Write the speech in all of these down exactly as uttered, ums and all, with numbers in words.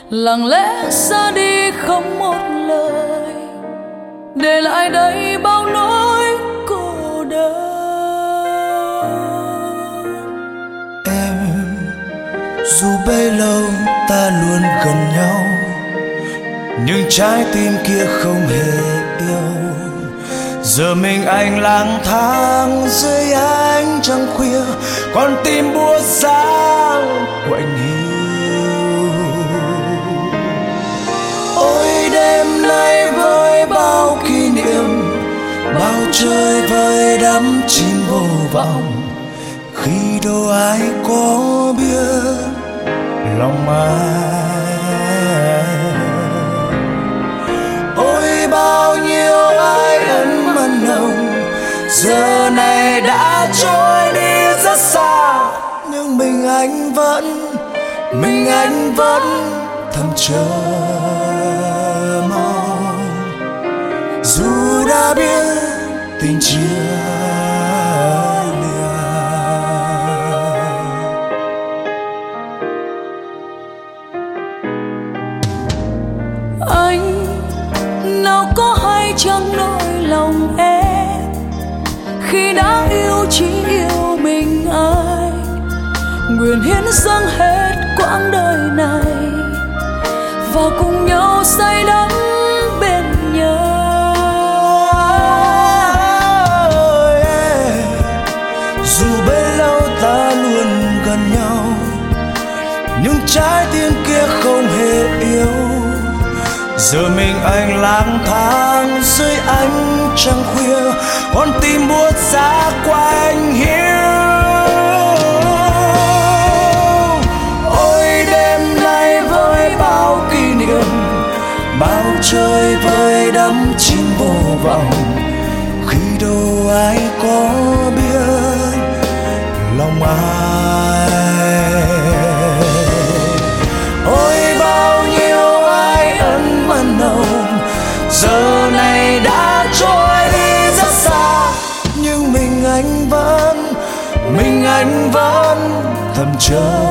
lặng lẽ xa đi không một lời, để lại đây bao nỗi cô đơn. Em dù bấy lâu ta luôn gần nhau, nhưng trái tim kia không hề yêu. Giờ mình anh lang thang dưới ánh trăng khuya, con tim buốt giá quạnh hiu. Ôi đêm nay với bao kỷ niệm, bao trời vơi đắm chìm vô vọng, khi đâu ai có biết lòng ai. Ôi bao nhiêu ai ân mặn nồng, giờ này đã trôi đi rất xa, nhưng mình anh vẫn, mình anh vẫn thầm chờ mong. Dù đã biết tình chia Anh nào có hay chăng nỗi lòng em, khi đã yêu chỉ yêu mình anh, nguyện hiến dâng hết quãng đời này và cùng nhau say đắm bên nhau. Dù bấy lâu ta luôn gần nhau, nhưng trái tim kia không hề yêu. Giờ mình anh lang thang dưới ánh trăng khuya, con tim buốt giá quạnh hiu. Ôi đêm nay với bao kỷ niệm, bao trời vơi đắm chìm vô vọng, khi đâu ai có biết lòng ai. Ôi bao nhiêu ai ân mặn nồng, giờ này đã trôi đi rất xa, nhưng mình anh vẫn, mình anh vẫn thầm chờ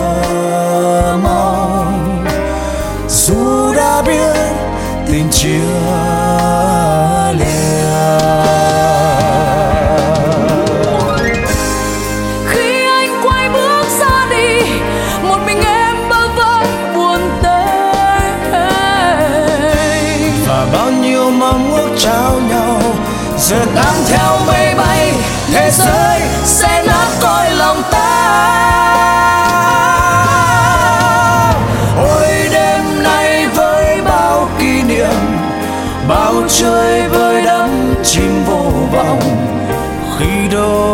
mong. Dù đã biết tình chia lìa, khi anh quay bước ra đi, một mình em bơ vơ buồn tênh, và bao nhiêu mong ước trao nhau giờ tan theo mây bay. Thế giới sẽ nát cõi lòng ta. Ôi đêm nay với bao kỷ niệm, bao trời vơi đắm chìm vô vọng, khi đâu